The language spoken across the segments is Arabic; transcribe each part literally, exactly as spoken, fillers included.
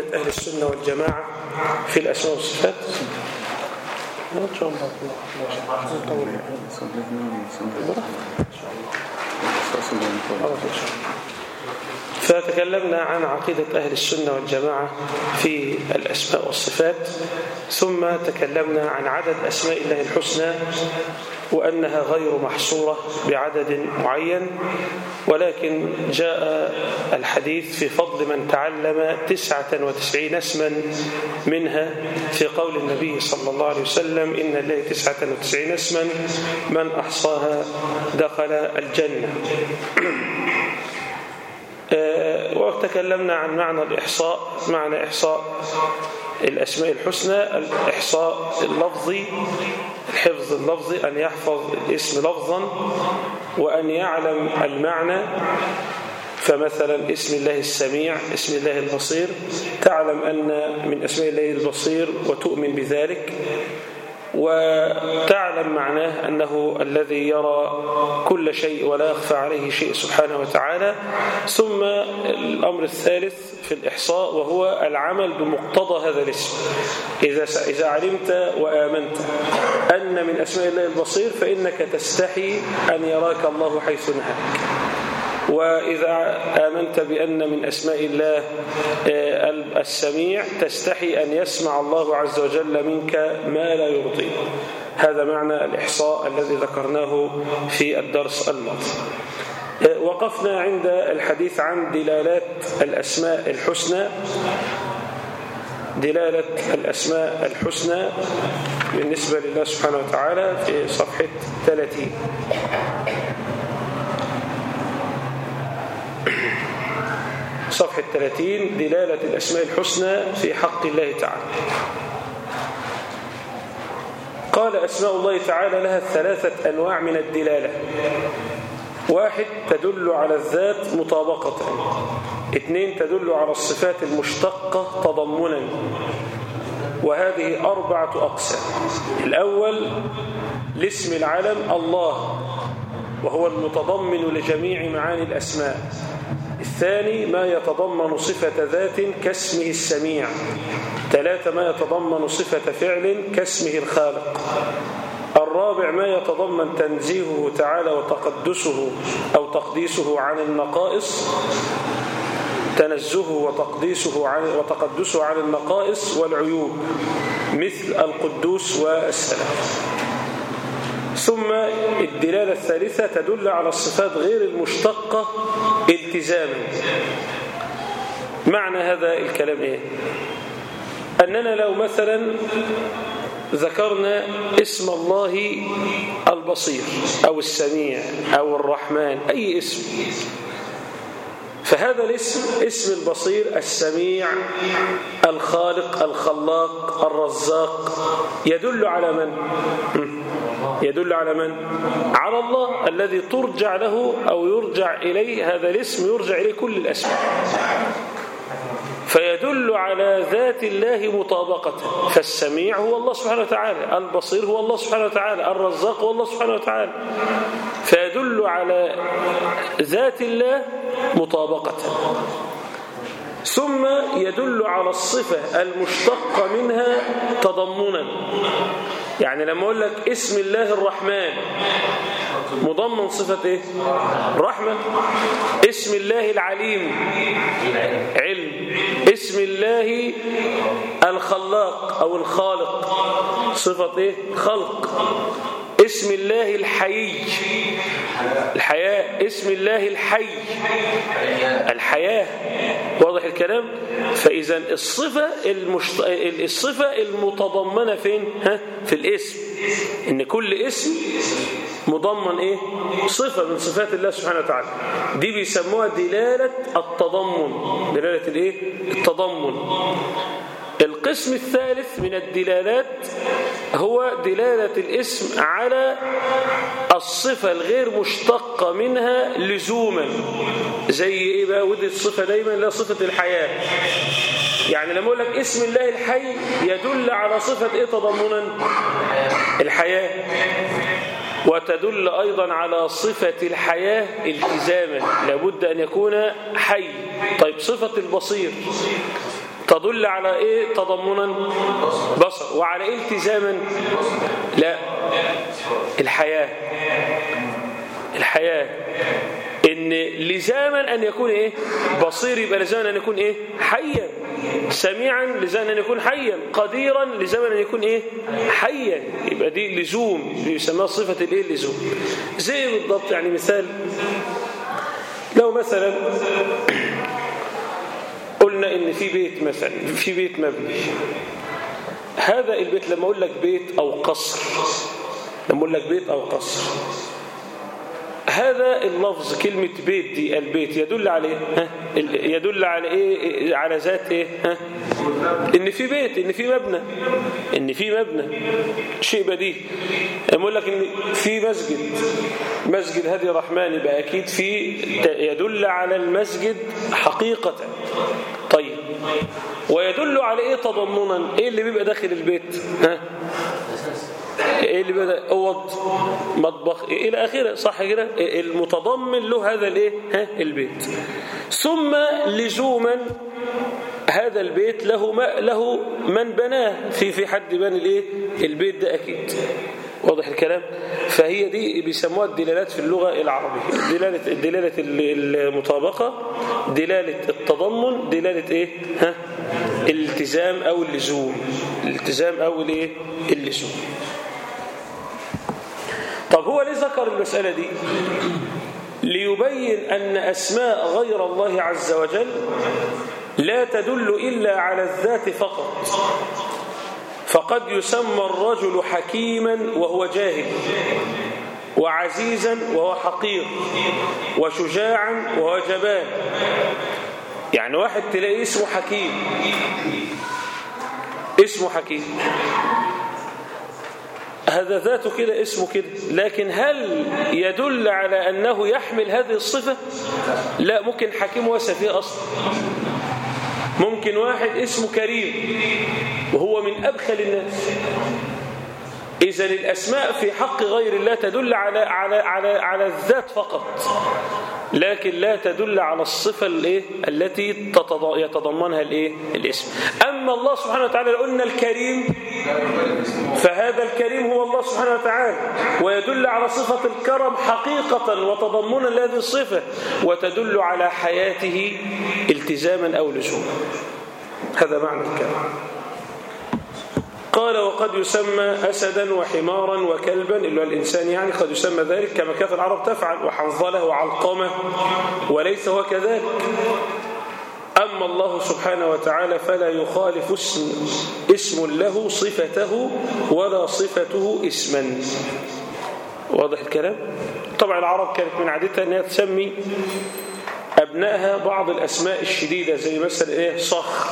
أهل السنة والجماعة في الأسماء والصفات. إن شاء الله فتكلمنا عن عقيدة أهل السنة والجماعة في الأسماء والصفات، ثم تكلمنا عن عدد أسماء الله الحسنى وأنها غير محصورة بعدد معين، ولكن جاء الحديث في فضل من تعلم تسعة وتسعين اسما منها في قول النبي صلى الله عليه وسلم: إن لله تسعة وتسعين اسما من أحصاها دخل الجنة. وتكلمنا عن معنى الإحصاء، معنى إحصاء الأسماء الحسنى: الإحصاء اللفظي، الحفظ اللفظي، أن يحفظ الاسم لفظا وأن يعلم المعنى. فمثلا اسم الله السميع، اسم الله البصير، تعلم أن من أسماء الله البصير وتؤمن بذلك، وتعلم معناه أنه الذي يرى كل شيء ولا يخفى عليه شيء سبحانه وتعالى. ثم الأمر الثالث في الإحصاء وهو العمل بمقتضى هذا الاسم. إذا إذا علمت وآمنت أن من أسماء الله البصير فإنك تستحي أن يراك الله حيث نهاك، وإذا آمنت بأن من أسماء الله السميع تستحي أن يسمع الله عز وجل منك ما لا يرضي. هذا معنى الإحصاء الذي ذكرناه في الدرس الماضي. وقفنا عند الحديث عن دلالات الأسماء الحسنى، دلالة الأسماء الحسنى بالنسبة لله سبحانه وتعالى في صفحة ثلاثين. صفحة ثلاثين، دلالة الأسماء الحسنى في حق الله تعالى. قال: أسماء الله تعالى لها ثلاثة أنواع من الدلالة: واحد تدل على الذات مطابقة، اثنين تدل على الصفات المشتقة تضمنا، وهذه أربعة أقسام. الأول الاسم العلم الله، وهو المتضمن لجميع معاني الأسماء. الثاني ما يتضمن صفة ذات كاسمه السميع. ثلاثة ما يتضمن صفة فعل كاسمه الخالق. الرابع ما يتضمن تنزيهه تعالى وتقدسه أو تقديسه عن النقائص، تنزهه وتقديسه عن وتقدسه عن النقائص والعيوب، مثل القدوس والسلام. ثم الدلالة الثالثة تدل على الصفات غير المشتقة التزاما. معنى هذا الكلام إيه؟ أننا لو مثلا ذكرنا اسم الله البصير أو السميع أو الرحمن، أي اسم، فهذا الاسم، اسم البصير، السميع، الخالق، الخلاق، الرزاق، يدل على من؟ يدل على من؟ على الله الذي ترجع له أو يرجع إليه، هذا الاسم يرجع إليه كل الأسماء، فيدل على ذات الله مطابقة. فالسميع هو الله سبحانه وتعالى، البصير هو الله سبحانه وتعالى، الرزاق هو الله سبحانه وتعالى، فيدل على ذات الله مطابقة. ثم يدل على الصفة المشتقة منها تضمنا. يعني لما أقول لك اسم الله الرحمن مضمن صفة إيه؟ رحمة. اسم الله العليم علم. اسم الله الخلاق أو الخالق صفة إيه؟ خلق. اسم الله الحي الحياة. اسم الله الحي الحياة. واضح الكلام؟ فإذا الصفة المشت... الصفة المتضمنة فين؟ ها؟ في الاسم. إن كل اسم مضمن إيه؟ صفة من صفات الله سبحانه وتعالى. دي بيسموها دلالة التضمن، دلالة الإيه؟ التضمن. القسم الثالث من الدلالات هو دلالة الاسم على الصفة الغير مشتقة منها لزوما. زي ايه بقى؟ ودي الصفة دايما لا صفة الحياة. يعني لما اقول لك اسم الله الحي يدل على صفة ايه تضمنا؟ الحياة. وتدل أيضا على صفة الحياة التزاما، لابد أن يكون حي. طيب صفة البصير تدل على إيه تضمنا؟ بصر. وعلى إيه التزاما؟ لا، الحياة. الحياة إن لزاما أن يكون إيه بصير، يبقى لزاما أن يكون إيه حيا. سميعا لزاما أن يكون حيا. قديرا لزاما أن يكون إيه حيا. يبقى دي لزوم، يسمى صفة الإيه اللزوم. زي بالضبط، يعني مثال، لو مثلا قلنا إن في بيت مثلا، في بيت مبني، هذا البيت لما أقول لك بيت أو قصر، لما أقول لك بيت أو قصر، هذا اللفظ كلمة بيت دي، البيت يدل على ايه؟ ها؟ يدل على ايه؟ على ذات ايه؟ ها؟ ان في بيت، ان في مبنى، ان في مبنى، شيء بديهي. اقول لك ان في مسجد، مسجد هادي الرحمن، يبقى اكيد في يدل على المسجد حقيقة. طيب، ويدل على ايه تضمنا؟ ايه اللي بيبقى داخل البيت؟ ها؟ ايه اللي بدا؟ اوض، مطبخ، إيه الى اخره، صح كده؟ المتضمن له هذا الايه ها البيت. ثم لزوما هذا البيت له ما له من بناه، في في حد بنى الايه البيت ده اكيد. واضح الكلام؟ فهي دي بيسموها الدلالات في اللغه العربيه، دلاله دلاله المطابقه، دلاله التضمن، دلاله ايه ها الالتزام او اللزوم، الالتزام او الايه اللزوم. طب هو ليه ذكر المسألة دي؟ ليبين أن أسماء غير الله عز وجل لا تدل إلا على الذات فقط. فقد يسمى الرجل حكيما وهو جاهل، وعزيزا وهو حقير، وشجاعا وهو جبان. يعني واحد تلاقي اسمه حكيم، اسمه حكيم، هذا ذاته كده، اسمه كده، لكن هل يدل على أنه يحمل هذه الصفة؟ لا، ممكن حكيم وسفيه أصلا. ممكن واحد اسمه كريم وهو من أبخل الناس. إذن الأسماء في حق غير الله تدل على على على على الذات فقط، لكن لا تدل على الصفة الايه التي يتضمنها الايه الاسم. أما الله سبحانه وتعالى، لو قلنا الكريم، فهذا الكريم هو الله سبحانه وتعالى، ويدل على صفة الكرم حقيقة وتضمنا لهذه الصفة، وتدل على حياته التزاما أو لزوما. هذا معنى الكلام. قال: وقد يسمى أسدا وحمارا وكلبا، إلا الإنسان يعني قد يسمى ذلك كما كانت العرب تفعل، وحنظلة وعلقمة، وليس هو كذلك. أما الله سبحانه وتعالى فلا يخالف اسم, اسم له صفته ولا صفته اسما. واضح الكلام؟ طبعا العرب كانت من عادتها أنها تسمي أبنائها بعض الأسماء الشديدة، زي مثلا إيه صخر،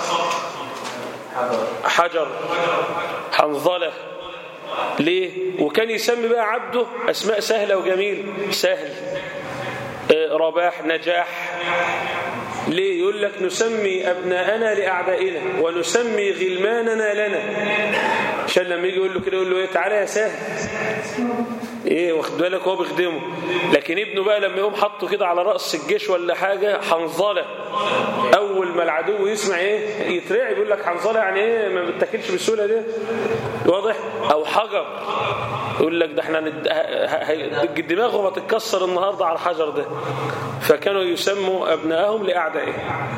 حجر، حنظلة. ليه؟ وكان يسمي بقى عبده أسماء سهلة وجميلة، سهل، رباح، نجاح. ليه؟ يقول لك نسمي أبناءنا لأعدائنا ونسمي غلماننا لنا، عشان لما يجي يقول له كده يقول له إيه تعالى يا سهل، ايه واخد بالك، هو بيخدمه. لكن ابنه بقى لما يقوم حطه كده على رأس الجيش ولا حاجة، حنظلة، اول ما العدو يسمع ايه يترعب، يقول لك حنظلة يعني ايه ما بتاكلش بالسهوله دي. واضح؟ او حجر، يقول لك ده احنا ند... دماغهم هتتكسر النهارده على الحجر ده. فكانوا يسموا ابنائهم لاعدائهم.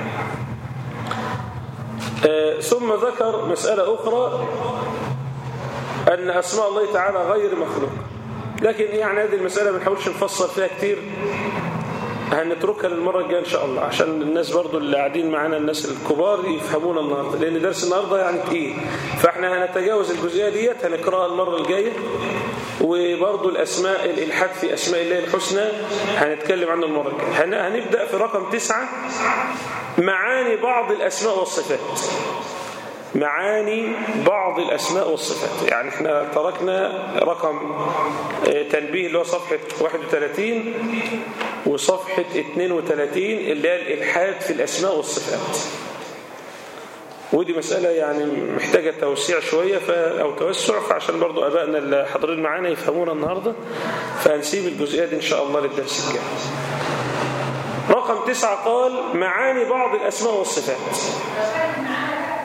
آه ثم ذكر مسألة أخرى، أن أسماء الله تعالى غير مخلوق. لكن يعني هذه المسألة ما نحاولش نفصل فيها كتير، هنتركها للمرة الجاية إن شاء الله، عشان الناس برضو اللي قاعدين معانا الناس الكبار يفهمونا النهاردة، لأن درس النهاردة يعني تقيل. فإحنا هنتجاوز الجزئية ديت، هنقرأها المرة الجاية. وبرضو الأسماء، الإلحاد في أسماء الله الحسنى هنتكلم عنه المرة الجاية. هنبدأ في رقم تسعة، معاني بعض الأسماء والصفات. معاني بعض الأسماء والصفات. يعني احنا تركنا رقم تنبيه اللي هو صفحة واحد وثلاثين وصفحة اثنين وثلاثين اللي هي الإلحاد في الأسماء والصفات. ودي مسألة يعني محتاجة توسيع شوية أو توسع، فعشان برضو أبائنا اللي حاضرين معانا يفهمونا النهاردة، فهنسيب الجزئية دي إن شاء الله للدرس الجاي. رقم تسعة قال: معاني بعض الأسماء والصفات.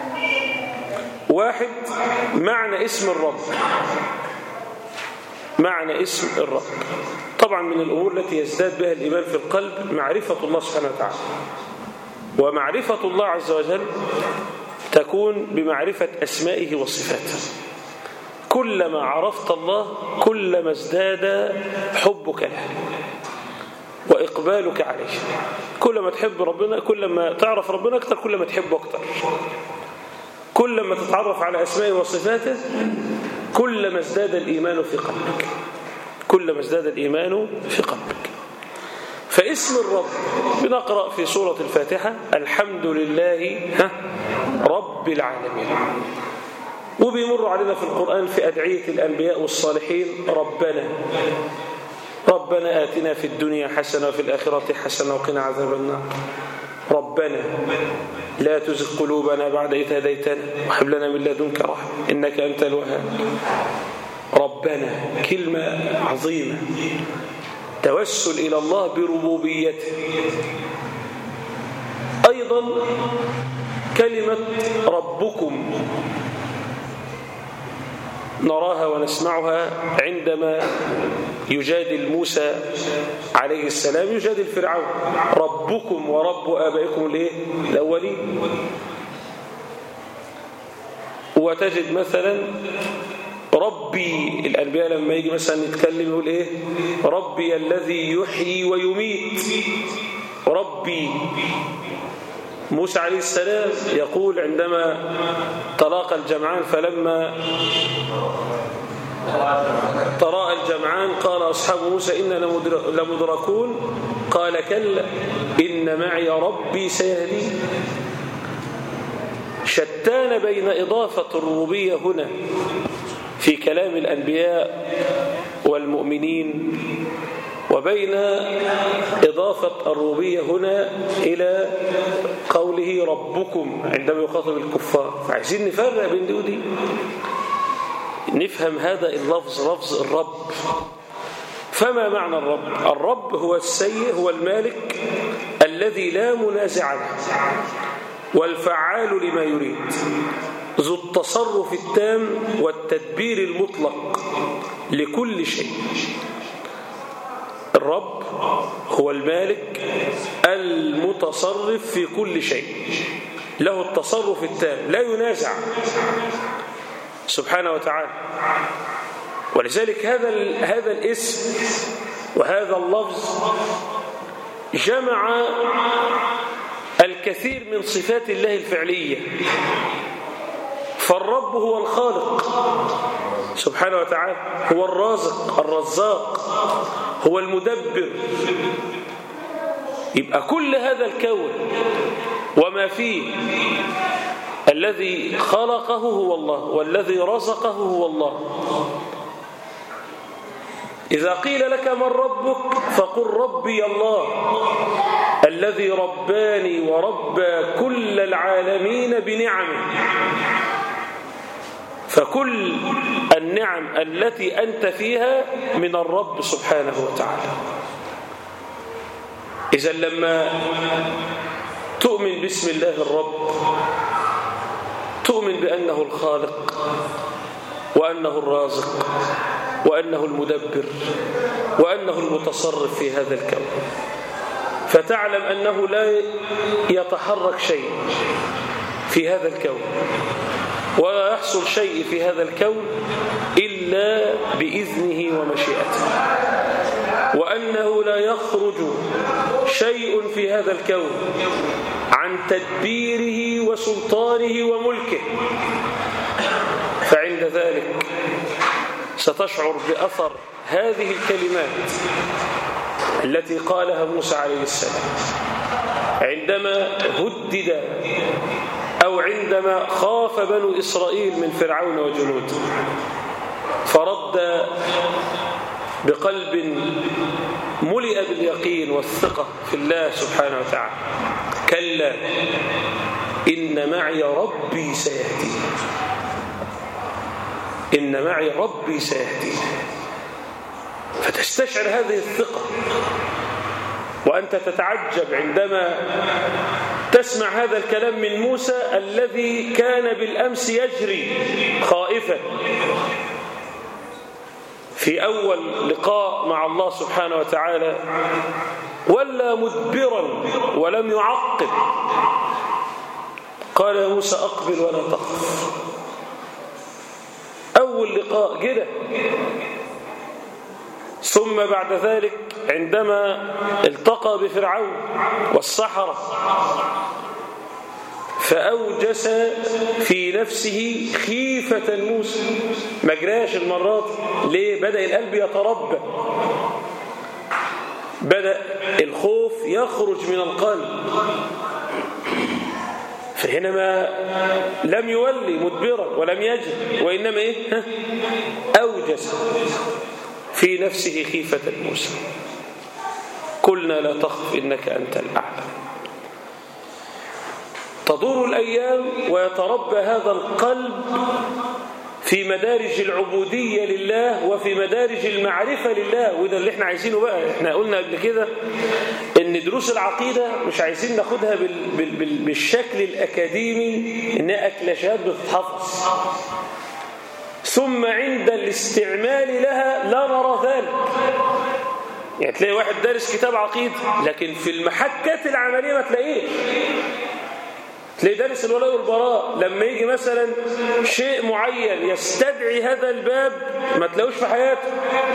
واحد، معنى اسم الرب. معنى اسم الرب طبعا من الأمور التي يزداد بها الإيمان في القلب معرفة الله سبحانه وتعالى، ومعرفة الله عز وجل تكون بمعرفة أسمائه وصفاته. كلما عرفت الله كلما ازداد حبك له وإقبالك عليه. كلما تحب ربنا، كلما تعرف ربنا أكثر، كلما تحبه أكثر. كلما تتعرف على أسمائه وصفاته كلما ازداد الإيمان في قلبك. كلما ازداد الإيمان في قلبك. فاسم الرب بنقرأ في سورة الفاتحة الحمد لله رب العالمين، وبيمر علينا في القرآن في أدعية الأنبياء والصالحين ربنا ربنا آتنا في الدنيا حسنة وفي الآخرة حسنة وقنا عذاب النار. ربنا لا تزغ قلوبنا بعد إذ هديتنا وهب لنا من لدنك رحمة إنك أنت الوهاب. ربنا كلمة عظيمة، توسل إلى الله بربوبيته. أيضا كلمة ربكم نراها ونسمعها عندما يجادل موسى عليه السلام، يجادل فرعون ربكم ورب آبائكم الايه الأولين. وتجد مثلا ربي، الأنبياء لما يجي مثلا يتكلم يقول ايه ربي الذي يحيي ويميت. ربي موسى عليه السلام يقول عندما تلاقى الجمعان فلما تراءى الجمعان قال أصحاب موسى إننا لمدركون قال كلا إن معي ربي سيهدين. شتان بين إضافة الربوبية هنا في كلام الأنبياء والمؤمنين وبين إضافة الربوبية هنا إلى قوله ربكم عندما يخاطب الكفار. فعايزين نفرق بين دي ودي، نفهم هذا اللفظ لفظ الرب. فما معنى الرب؟ الرب هو السيد، هو المالك الذي لا منازع له والفعال لما يريد، ذو التصرف التام والتدبير المطلق لكل شيء. الرب هو المالك المتصرف في كل شيء، له التصرف التام لا ينازع سبحانه وتعالى. ولذلك هذا هذا الاسم وهذا اللفظ جمع الكثير من صفات الله الفعلية. فالرب هو الخالق سبحانه وتعالى، هو الرازق الرزاق، هو المدبر. يبقى كل هذا الكون وما فيه الذي خلقه هو الله والذي رزقه هو الله. إذا قيل لك من ربك فقل ربي الله الذي رباني وربى كل العالمين بنعمه. فكل النعم التي أنت فيها من الرب سبحانه وتعالى. إذا لما تؤمن باسم الله الرب تؤمن بأنه الخالق وأنه الرازق وأنه المدبر وأنه المتصرف في هذا الكون. فتعلم أنه لا يتحرك شيء في هذا الكون ولا يحصل شيء في هذا الكون إلا بإذنه ومشيئته، وأنه لا يخرج شيء في هذا الكون عن تدبيره وسلطانه وملكه. فعند ذلك ستشعر بأثر هذه الكلمات التي قالها موسى عليه السلام عندما هدد أو عندما خاف بنو إسرائيل من فرعون وجنوده، فرد بقلب ملئ باليقين والثقة في الله سبحانه وتعالى: كلا إن معي ربي سيهدين، إن معي ربي سيهدين. فتستشعر هذه الثقة وأنت تتعجب عندما تسمع هذا الكلام من موسى الذي كان بالأمس يجري خائفا في أول لقاء مع الله سبحانه وتعالى، ولا مدبرا ولم يعقب. قال يا موسى أقبل ولا تخف. أول لقاء كده. ثم بعد ذلك عندما التقى بفرعون والسحرة فأوجس في نفسه خيفة موسى. ما جراش المرات. ليه؟ بدأ القلب يتربى، بدأ الخوف يخرج من القلب. فهنا ما لم يولي مدبرا ولم يجد، وإنما إيه؟ ها؟ أوجس في نفسه خيفة موسى. قلنا لا تخف إنك أنت الأعلى. تدور الأيام ويتربى هذا القلب في مدارج العبودية لله وفي مدارج المعرفة لله، وده اللي احنا عايزينه بقى. احنا قلنا قبل كده ان دروس العقيدة مش عايزين ناخدها بال بال بال بالشكل الأكاديمي انها أكلاشات بتتحفظ، ثم عند الاستعمال لها لا نرى ذلك. يعني تلاقي واحد دارس كتاب عقيدة لكن في المحكات العملية ما تلاقيه. تلاقي دارس الولاء والبراء لما يجي مثلا شيء معين يستدعي هذا الباب ما تلاقوش في حياته.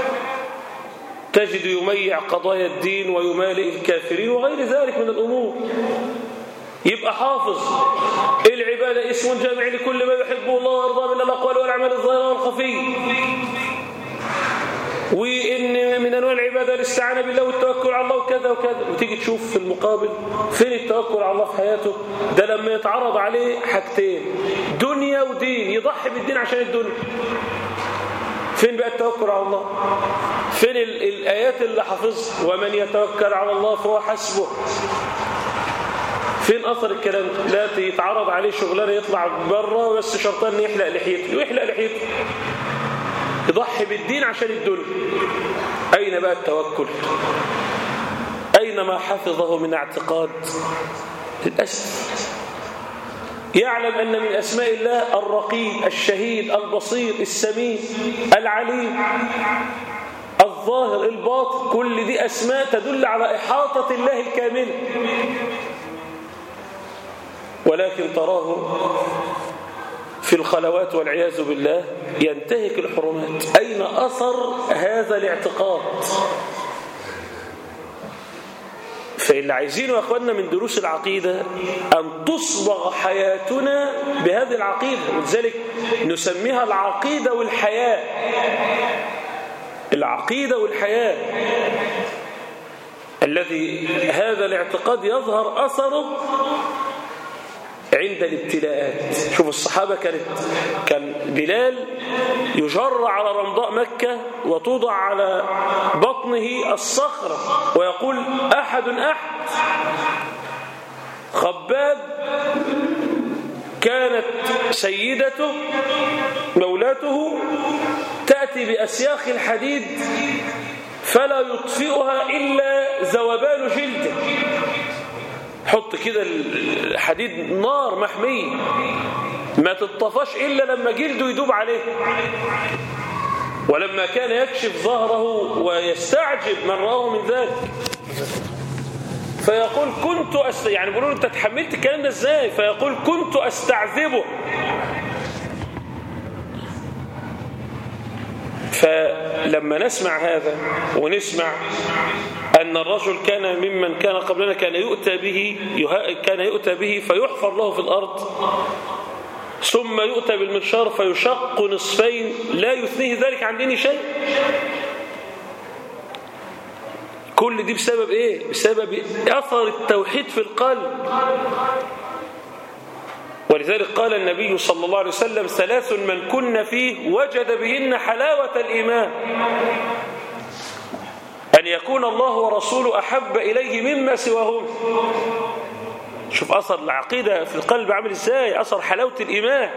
تجد يميع قضايا الدين ويمالئ الكافرين وغير ذلك من الأمور. يبقى حافظ العبادة اسم جامع لكل ما يحبه الله ويرضاه من الأقوال والأعمال الظاهرة والخفية، وإن من أنواع العبادة الاستعانة بالله والتوكل على الله وكذا وكذا. وتيجي تشوف في المقابل فين التوكل على الله في حياته؟ ده لما يتعرض عليه حاجتين دنيا ودين يضحي بالدين عشان الدنيا. فين بقى التوكل على الله؟ فين الآيات اللي حافظها ومن يتوكل على الله فهو حسبه؟ فين أثر الكلام ده؟ لا يتعرض عليه شغلانه يطلع بره بس شرطان يحلق لحيته ويحلق لحيته، يضحي بالدين عشان الدنيا. أين بقى التوكل؟ أين ما حفظه من اعتقاد؟ للأسف. يعلم أن من أسماء الله الرقيب، الشهيد، البصير، السميع، العليم، الظاهر، الباطن، كل دي أسماء تدل على إحاطة الله الكاملة، ولكن تراه في الخلوات والعياذ بالله ينتهك الحرمات. أين أثر هذا الاعتقاد؟ فاللي عايزينه يا أخواننا من دروس العقيدة أن تصبغ حياتنا بهذه العقيدة، ولذلك نسميها العقيدة والحياة. العقيدة والحياة الذي هذا الاعتقاد يظهر أثره عند الابتلاءات. شوف الصحابة كانت كان بلال يجر على رمضاء مكة وتوضع على بطنه الصخرة ويقول أحد أحد. خباب كانت سيدته مولاته تأتي بأسياخ الحديد فلا يطفئها إلا ذوبان جلده. حط كده الحديد نار محمية ما تطفش إلا لما جلده يدوب عليه. ولما كان يكشف ظهره ويستعجب من رآه من ذلك فيقول كنت أست... يعني بيقولوا أنت تحملت الكلام ده إزاي؟ فيقول كنت أستعذبه. فلما نسمع هذا ونسمع أن الرجل كان ممن كان قبلنا كان يؤتى به كان يؤتى به فيحفر له في الأرض ثم يؤتى بالمنشار فيشق نصفين لا يثنيه ذلك عن دين شيء. كل دي بسبب إيه؟ بسبب أثر التوحيد في القلب. ولذلك قال النبي صلى الله عليه وسلم ثلاث من كن فيه وجد بهن حلاوة الإيمان: أن يكون الله ورسوله أحب إليه مما سواهم. شوف أثر العقيدة في القلب عامل إزاي، أثر حلاوة الإيمان،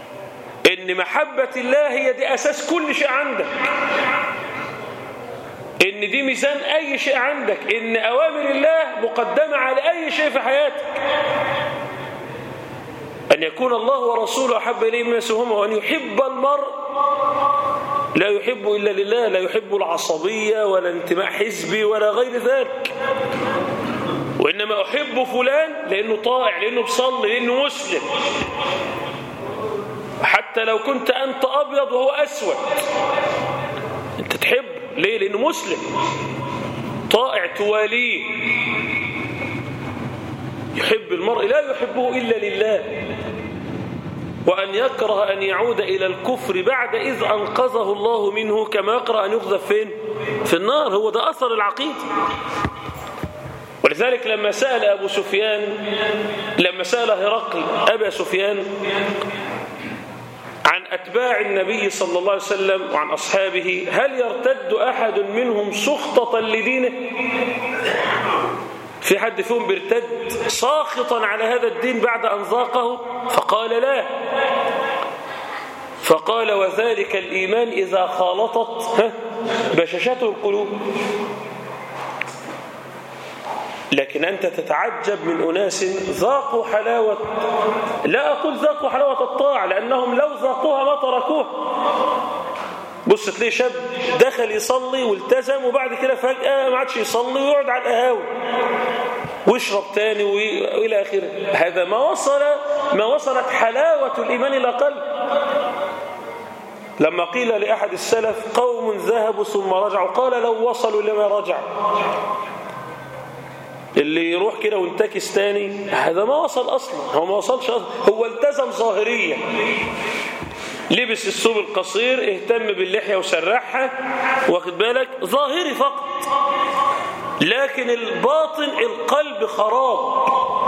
إن محبة الله هي دي أساس كل شيء عندك. إن دي ميزان أي شيء عندك، إن أوامر الله مقدمة على أي شيء في حياتك، أن يكون الله ورسوله أحب إليه مما سواهما، وأن يحب المرء لا يحب إلا لله، لا يحب العصبية ولا انتماء حزبي ولا غير ذلك، وإنما أحب فلان لأنه طائع، لأنه بصلي، لأنه مسلم، حتى لو كنت أنت أبيض وهو أسود أنت تحب. ليه؟ لأنه مسلم طائع تواليه. يحب المرء لا يحبه إلا لله، وأن يكره أن يعود إلى الكفر بعد إذ أنقذه الله منه، كما يكره أن يقذف فين؟ في النار. هو ده أثر العقيدة. ولذلك لما سأل أبو سفيان، لما سأل هرقل أبا سفيان عن أتباع النبي صلى الله عليه وسلم وعن أصحابه، هل يرتد أحد منهم سخطة لدينه؟ في حد فيهم بيرتد ساخطا على هذا الدين بعد أن ذاقه؟ فقال لا. فقال وذلك الإيمان إذا خالطت بشاشته القلوب. لكن أنت تتعجب من أناس ذاقوا حلاوة، لا أقول ذاقوا حلاوة الطاعة، لأنهم لو ذاقوها ما تركوها. بص تلاقي شاب دخل يصلي والتزم، وبعد كده فجأة ما عادش يصلي ويقعد على القهاوي ويشرب تاني وإلى آخره. هذا ما وصل ما وصلت حلاوة الإيمان إلى قلب. لما قيل لأحد السلف قوم ذهبوا ثم رجعوا، قال لو وصلوا لما رجعوا. اللي يروح كده وينتكس تاني هذا ما وصل أصلا، هو ما وصلش أصلا، هو التزم ظاهريا، لبس الثوب القصير، اهتم باللحية وسرحها، واخد بالك، ظاهري فقط، لكن الباطن القلب خراب،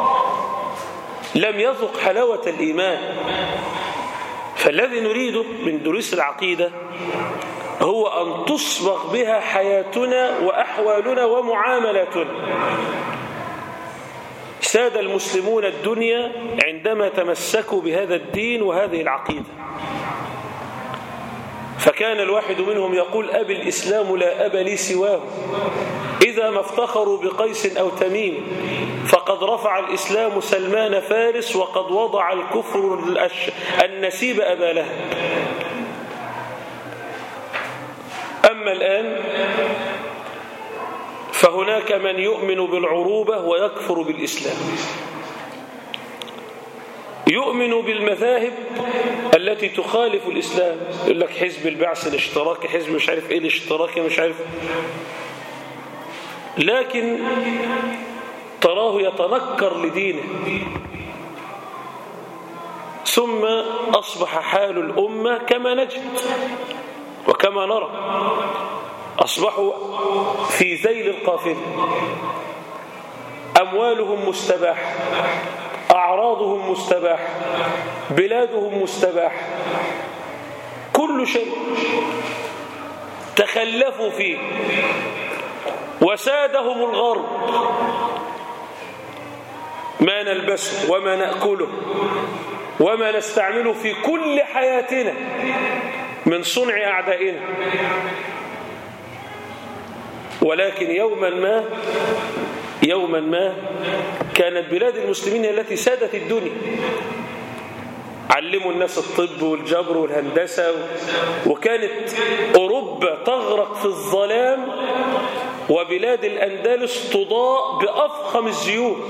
لم يذق حلاوة الإيمان. فالذي نريده من دروس العقيدة هو أن تصبغ بها حياتنا وأحوالنا ومعاملاتنا. ساد المسلمون الدنيا عندما تمسكوا بهذا الدين وهذه العقيدة، فكان الواحد منهم يقول أبي الإسلام لا أب لي سواه، إذا ما افتخروا بقيس أو تميم فقد رفع الإسلام سلمان فارس، وقد وضع الكفر النسيب أبا لهب. أما الآن فهناك من يؤمن بالعروبة ويكفر بالإسلام، يؤمن بالمذاهب التي تخالف الإسلام، يقول لك حزب البعث الاشتراكي، حزب مش عارف ايه الاشتراكي مش عارف، لكن تراه يتنكر لدينه. ثم أصبح حال الأمة كما نجد وكما نرى، أصبحوا في ذيل القافلة، أموالهم مستباحة، أعراضهم مستباحة، بلادهم مستباحة، كل شيء تخلفوا فيه، وسادهم الغرب، ما نلبسه وما نأكله وما نستعمله في كل حياتنا من صنع أعدائنا. ولكن يوما ما يوما ما كانت بلاد المسلمين التي سادت الدنيا، علموا الناس الطب والجبر والهندسة، وكانت أوروبا تغرق في الظلام، وبلاد الأندلس تضاء بأفخم الزيوت،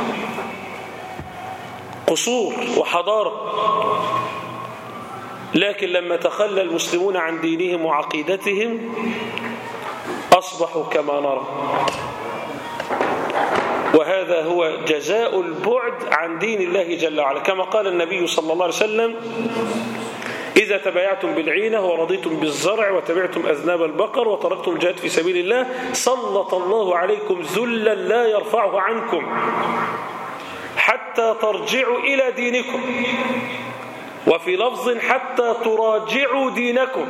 قصور وحضارة. لكن لما تخلى المسلمون عن دينهم وعقيدتهم أصبحوا كما نرى، وهذا هو جزاء البعد عن دين الله جل وعلا، كما قال النبي صلى الله عليه وسلم إذا تبايعتم بالعينة ورضيتم بالزرع وتبعتم أذناب البقر وتركتم الجهاد في سبيل الله سلط الله عليكم ذلا لا يرفعه عنكم حتى ترجعوا إلى دينكم، وفي لفظ حتى تراجعوا دينكم.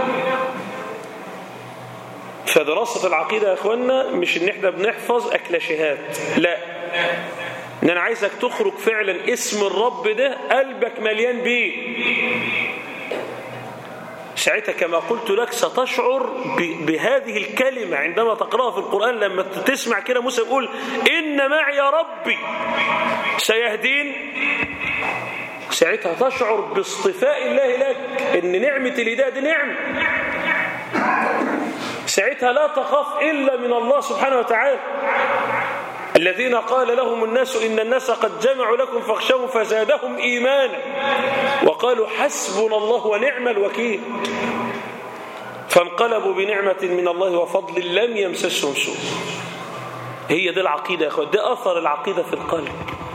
فدراسة العقيدة يا أخوانا مش إن إحنا بنحفظ أكلاشيهات، لا، إن أنا عايزك تخرج فعلا اسم الرب ده قلبك مليان بيه. ساعتها كما قلت لك ستشعر بهذه الكلمة عندما تقرأها في القرآن. لما تسمع كده موسى يقول إن معي ربي سيهدين، ساعتها تشعر باصطفاء الله لك، إن نعمة الهداية دي نعمة. ساعتها لا تخاف إلا من الله سبحانه وتعالى. الذين قال لهم الناس إن الناس قد جمعوا لكم فاخشوا فزادهم إيمانا وقالوا حسبنا الله ونعم الوكيل فانقلبوا بنعمة من الله وفضل لم يمسسهم سوء. هي دي العقيدة يا أخوان، ده أثر العقيدة في القلب.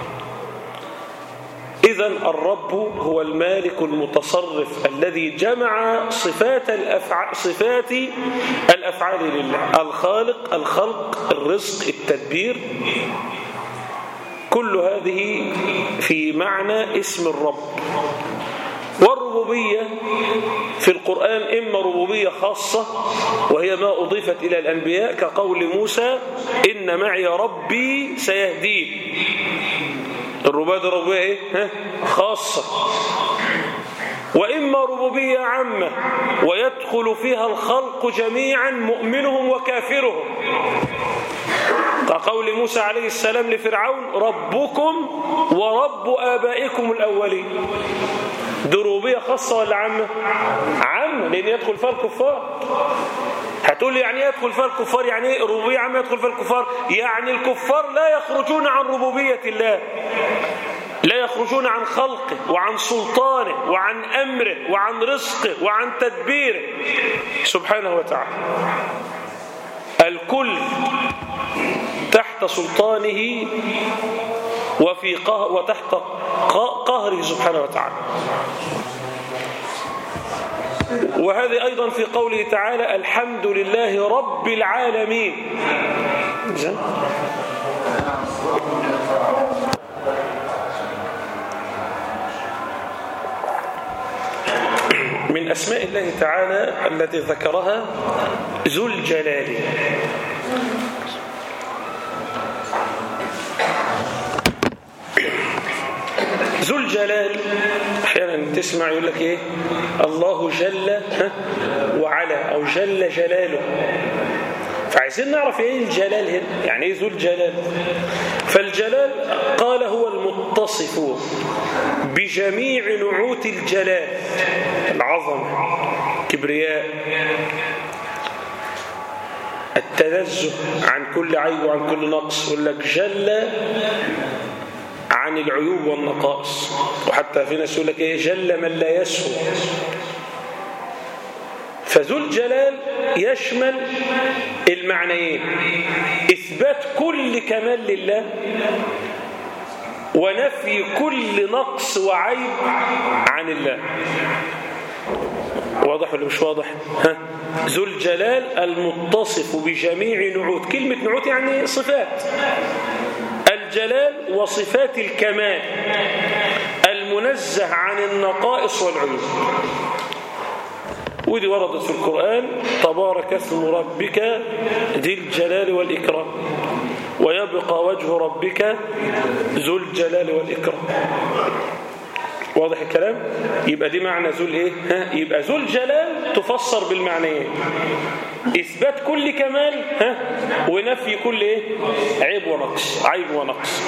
إذن الرب هو المالك المتصرف الذي جمع صفات الأفعال, صفات الأفعال لله، الخالق، الخلق، الرزق، التدبير، كل هذه في معنى اسم الرب. والربوبية في القرآن إما ربوبية خاصة وهي ما أضيفت إلى الأنبياء كقول موسى إن معي ربي سيهدين، الربوبية ربوبية إيه؟ خاصة. وإما ربوبية عامة ويدخل فيها الخلق جميعا مؤمنهم وكافرهم كقول موسى عليه السلام لفرعون ربكم ورب آبائكم الأولين. دي ربوبية خاصة ولا عامة؟ عامة، لأن يدخل فيها الكفار. هتقول لي يعني يدخل فيها الكفار، يعني ايه ربوبية عامة يدخل فيها الكفار؟ يعني الكفار لا يخرجون عن ربوبية الله، لا يخرجون عن خلقه وعن سلطانه وعن أمره وعن رزقه وعن تدبيره سبحانه وتعالى. الكل تحت سلطانه وفي قهر وتحت قهره سبحانه وتعالى. وهذه أيضا في قوله تعالى الحمد لله رب العالمين. من أسماء الله تعالى التي ذكرها ذو الجلال. ذو الجلال أحيانا تسمع يقول لك إيه الله جل وعلا أو جل جلاله، فعايزين نعرف إيه الجلال هنا، يعني إيه ذو الجلال. فالجلال قال هو المتصف بجميع نعوت الجلال، العظمة، كبرياء، التنزه عن كل عيب وعن كل نقص. يقول لك جل عن العيوب والنقائص، وحتى في ناس يقول لك ايه جل من لا يسهو. فذو الجلال يشمل المعنيين، إثبات كل كمال لله ونفي كل نقص وعيب عن الله. واضح ولا مش واضح؟ ها؟ ذو الجلال المتصف بجميع نعوت، كلمة نعوت يعني صفات الجلال وصفات الكمال، المنزه عن النقائص والعيوب. ودي وردت في القرآن تبارك اسم ربك ذي الجلال والإكرام ويبقى وجه ربك ذو الجلال والإكرام. واضح الكلام؟ يبقى دي معنى ذو الايه؟ ها؟ يبقى ذو الجلال تفسر بالمعنيين، إثبات كل كمال ها ونفي كل ايه؟ عيب ونقص، عيب ونقص.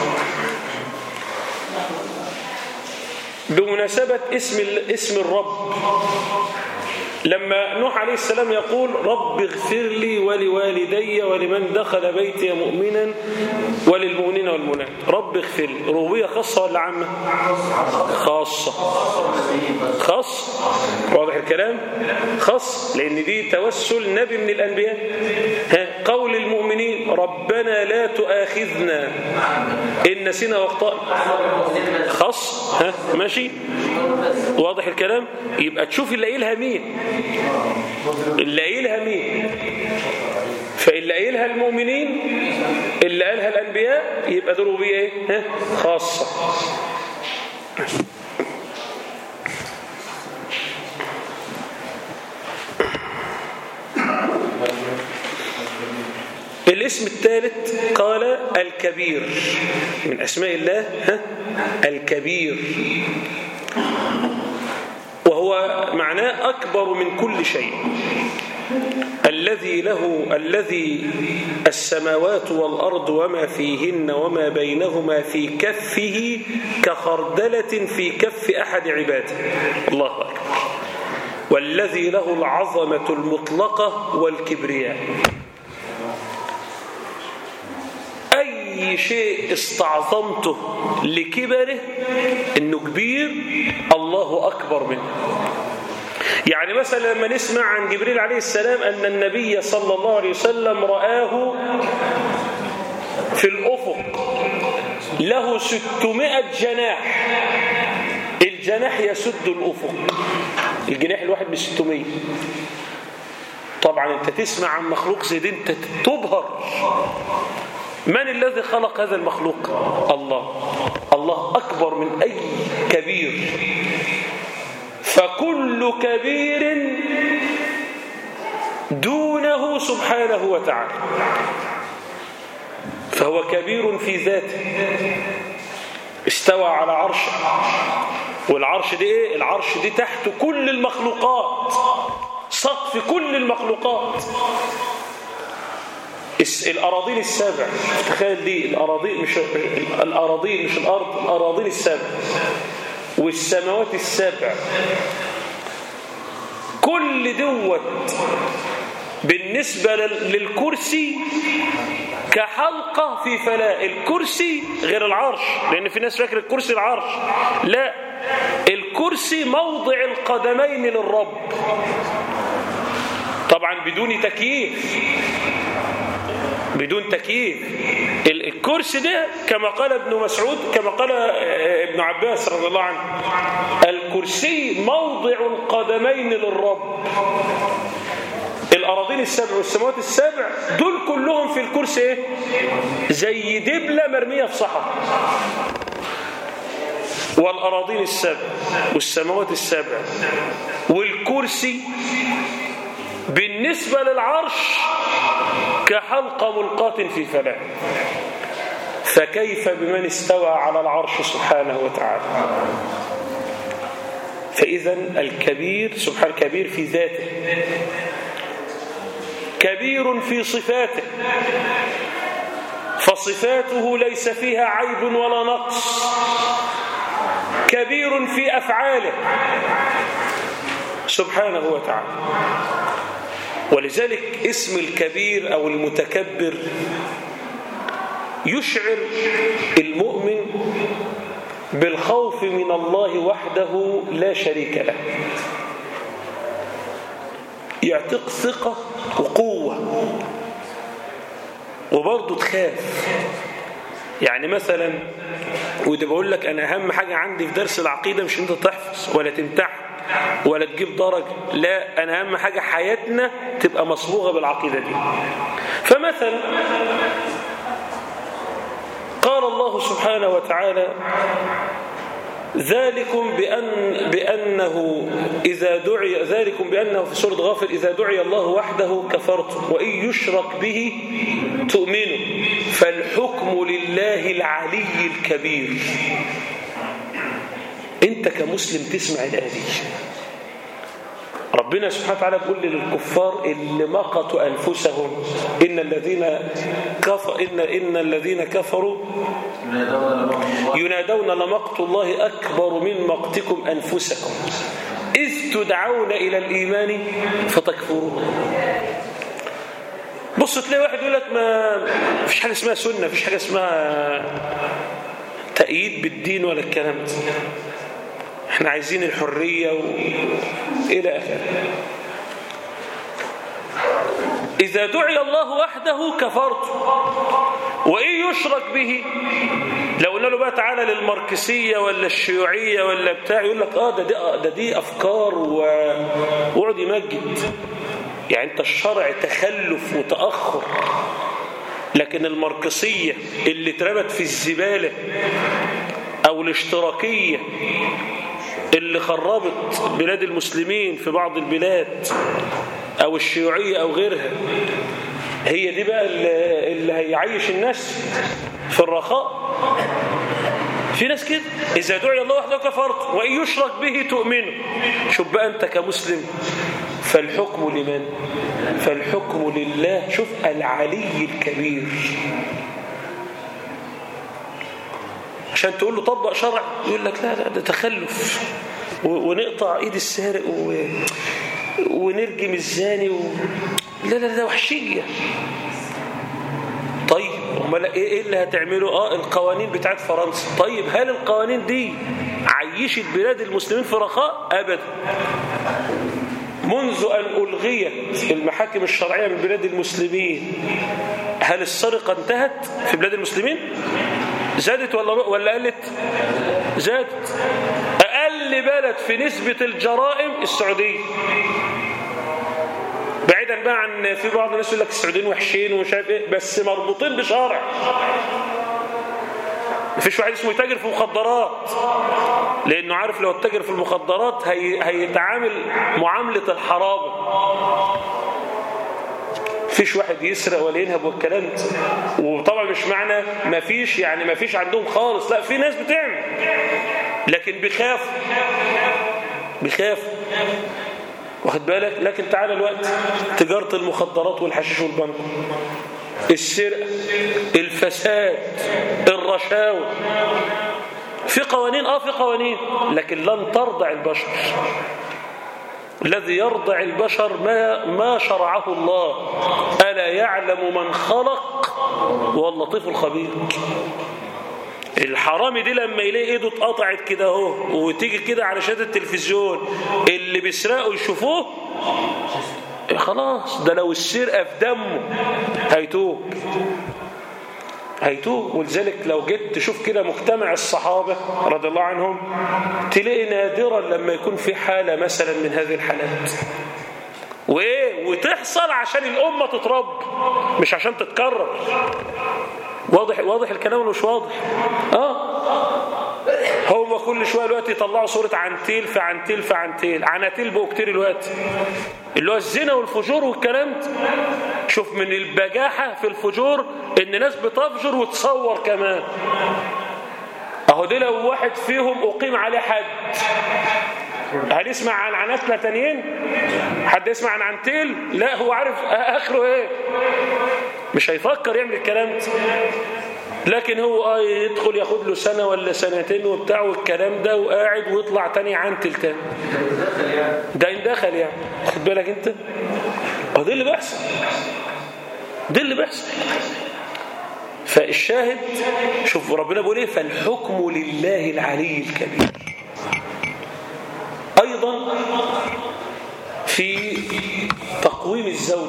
بمناسبة اسم اسم الرب، لما نوح عليه السلام يقول رب اغفر لي ولوالدي ولمن دخل بيتي مؤمنا وللمؤمنين والمؤمنات، رب اغفر لي، ربوبية خاصة ولا عامة؟ خاصة. خاص. واضح الكلام؟ خاص، لأن دي توسل نبي من الأنبياء. ها قول المؤمنين ربنا لا تؤاخذنا إن نسينا واخطأنا، خاص. ها ماشي؟ واضح الكلام؟ يبقى تشوف اللي قايلها مين، اللي قايلها مين. فاللي قايلها المؤمنين، اللي قالها الأنبياء، يبقى دول ربوبية ايه؟ ها خاصة. الاسم الثالث قال الكبير، من أسماء الله ها الكبير، وهو وهو معناه أكبر من كل شيء. الذي له الذي السماوات والأرض وما فيهن وما بينهما في كفه كخردلة في كف أحد عباده. الله أكبر. والذي له العظمة المطلقة والكبرياء. أي شيء استعظمته لكبره إنه كبير، الله أكبر منه. يعني مثلا لما نسمع عن جبريل عليه السلام أن النبي صلى الله عليه وسلم رآه في الأفق له ستمائة جناح، الجناح يسد الأفق، الجناح الواحد بستمائة. طبعا انت تسمع عن مخلوق زي ده انت تبهر. من الذي خلق هذا المخلوق؟ الله. الله أكبر من أي كبير. فكل كبير دونه سبحانه وتعالى، فهو كبير في ذاته، استوى على عرشه، والعرش دي ايه؟ العرش دي تحت كل المخلوقات، سقف كل المخلوقات. الأراضين السبع، تخيل دي الأراضين، مش الأراضين مش الأرض، الأراضين السبع والسماوات السبع، كل دوت بالنسبة للكرسي كحلقة في فلاة. الكرسي غير العرش، لأن في ناس فاكر الكرسي العرش، لا، الكرسي موضع القدمين للرب، طبعا بدون تكييف، بدون تكييف. الكرسي ده كما قال ابن مسعود، كما قال ابن عباس رضي الله عنه، الكرسي موضع القدمين للرب. الأراضين السبع والسماوات السبع دول كلهم في الكرسي ايه؟ زي دبلة مرمية في صحراء. والأراضين السبع والسماوات السبع والكرسي بالنسبة للعرش كحلقة ملقاة في فلاة، فكيف بمن استوى على العرش سبحانه وتعالى؟ فإذا الكبير سبحانه كبير في ذاته، كبير في صفاته، فصفاته ليس فيها عيب ولا نقص، كبير في أفعاله سبحانه وتعالى. ولذلك اسم الكبير أو المتكبر يشعر المؤمن بالخوف من الله وحده لا شريك له، يعطيك ثقة وقوة، وبرضه تخاف. يعني مثلا، وده بقول لك أنا أهم حاجة عندي في درس العقيدة مش أنت تحفظ ولا تمتحن ولا تجيب درجة، لا، أنا أهم حاجة حياتنا تبقى مصبوغة بالعقيدة دي. فمثلا قال الله سبحانه وتعالى: ذلكم بأن بأنه إذا دعي ذلكم بأنه في سورة غافر إذا دعي الله وحده كفرتم وإن يشرك به تؤمنوا فالحكم لله العلي الكبير. أنت كمسلم تسمع الآية دي، ربنا سبحانه وتعالى بيقول للكفار اللي مقتوا أنفسهم إن الذين كفر إن إن الذين كفروا ينادون لمقت الله أكبر من مقتكم أنفسكم إذ تدعون إلى الإيمان فتكفرون. بص تلاقي واحد يقول لك ما فيش حاجة اسمها سنة، فيش حاجة اسمها تأييد بالدين ولا الكلام ده، احنا عايزين الحرية و... إلى آخره. إذا دعي الله وحده كفرت وإن يشرك به، لو قلنا له بقى تعالى للماركسية ولا الشيوعية ولا بتاع، يقول لك آه ده دي, ده دي أفكار وقعد يمجد. يعني أنت الشرع تخلف وتأخر، لكن الماركسية اللي اتربت في الزبالة أو الاشتراكية اللي خربت بلاد المسلمين في بعض البلاد أو الشيوعية أو غيرها، هي دي بقى اللي هيعيش الناس في الرخاء. في ناس كده إذا دعي الله وحده كفرت وإن يشرك به تؤمنوا. شوف بقى أنت كمسلم فالحكم لمن؟ فالحكم لله. شوف العلي الكبير. عشان تقول له طبق شرع يقول لك لا لا ده تخلف، ونقطع ايد السارق و... ونرجم الزاني و... لا لا ده وحشية. طيب امال ايه اللي هتعمله؟ اه القوانين بتاعت فرنسا. طيب هل القوانين دي عيشت بلاد المسلمين في رخاء؟ ابدا. منذ ان الغيت المحاكم الشرعيه من بلاد المسلمين هل السرقه انتهت في بلاد المسلمين؟ زادت ولا ولا قلت؟ زادت. اقل بلد في نسبه الجرائم السعوديه. بعيدا بقى عن في بعض الناس يقول لك السعوديين وحشين ومش عارف ايه، بس مربوطين بشرع. مفيش واحد اسمه يتاجر في مخدرات، لانه عارف لو التاجر في المخدرات هي هيتعامل معامله الحرامي. مفيش واحد يسرق ولا ينهب والكلام ده. وطبعا مش معنى مفيش يعني مفيش عندهم خالص، لا في ناس بتعمل لكن بيخافوا بيخافوا واخد بالك. لكن تعالى الوقت تجاره المخدرات والحشيش والبنك، السرقه، الفساد، الرشاوى، في قوانين اه في قوانين لكن لن ترضع البشر. الذي يرضع البشر ما ما شرعه الله. ألا يعلم من خلق واللطيف الخبير. الحرامي دي لما يلاقي ايده اتقطعت كده اهو وتيجي كده على شاشة التلفزيون اللي بيسرقوا يشوفوه خلاص، ده لو السرقة في دمه هيتوب هيتوب. ولذلك لو جيت تشوف كده مجتمع الصحابة رضي الله عنهم تلاقي نادرا لما يكون في حالة مثلا من هذه الحالات، وايه وتحصل عشان الأمة تترب مش عشان تتكرر. واضح واضح الكلام ولا مش واضح؟ اه هو كل شويه الوقت يطلعوا صوره عنتيل في عنتيل في عنتيل عناتيل بقوا كتير الوقت، اللي هو الزنا والفجور والكلام ده. شوف من البجاحه في الفجور ان ناس بتفجر وتصور كمان. اهو ده لو واحد فيهم اقيم عليه حد هنسمع عن عناتنا تانيين؟ حد يسمع عن عنتيل؟ لا هو عارف اخره ايه، مش هيفكر يعمل الكلام ده. لكن هو اه يدخل ياخد له سنة ولا سنتين وبتاع والكلام ده وقاعد ويطلع تاني عنتل تاني. ده اندخل يعني خد بالك انت. اه ده اللي بيحصل ده اللي بيحصل. فالشاهد شوف ربنا بيقول ايه؟ فالحكم لله العلي الكبير. ايضا في تقويم الزوج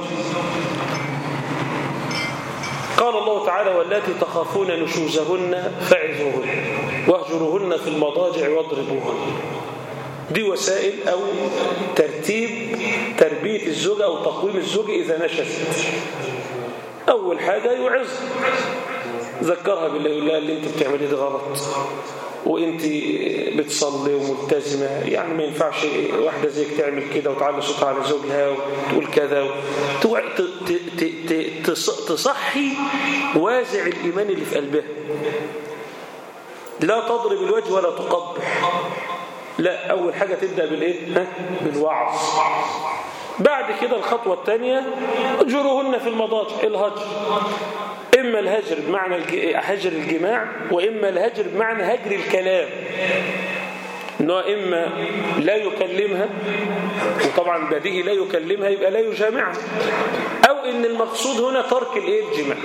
قال الله تعالى واللاتي تخافون نشوزهن فعظوهن واهجروهن في المضاجع واضربوهن. دي وسائل أو ترتيب تربية الزوج أو تقويم الزوج إذا نشزت. أول حاجة يعظ، ذكرها بالله يقول لها اللي انت بتعمليه ده غلط وانت بتصلي وملتزمه، يعني ما ينفعش واحده زيك تعمل كده وتعلي صوتها على زوجها وتقول كذا، تصحي وازع الايمان اللي في قلبها. لا تضرب الوجه ولا تقبح، لا، اول حاجه تبدا بالايه؟ ها بالوعظ. بعد كده الخطوه الثانيه اجروهن في المضاجع، الهجر. إما الهجر بمعنى هجر الجماع، وإما الهجر بمعنى هجر الكلام، إنه إما لا يكلمها، وطبعا بديهي لا يكلمها يبقى لا يجامعها، أو إن المقصود هنا ترك الإيه؟ الجماع.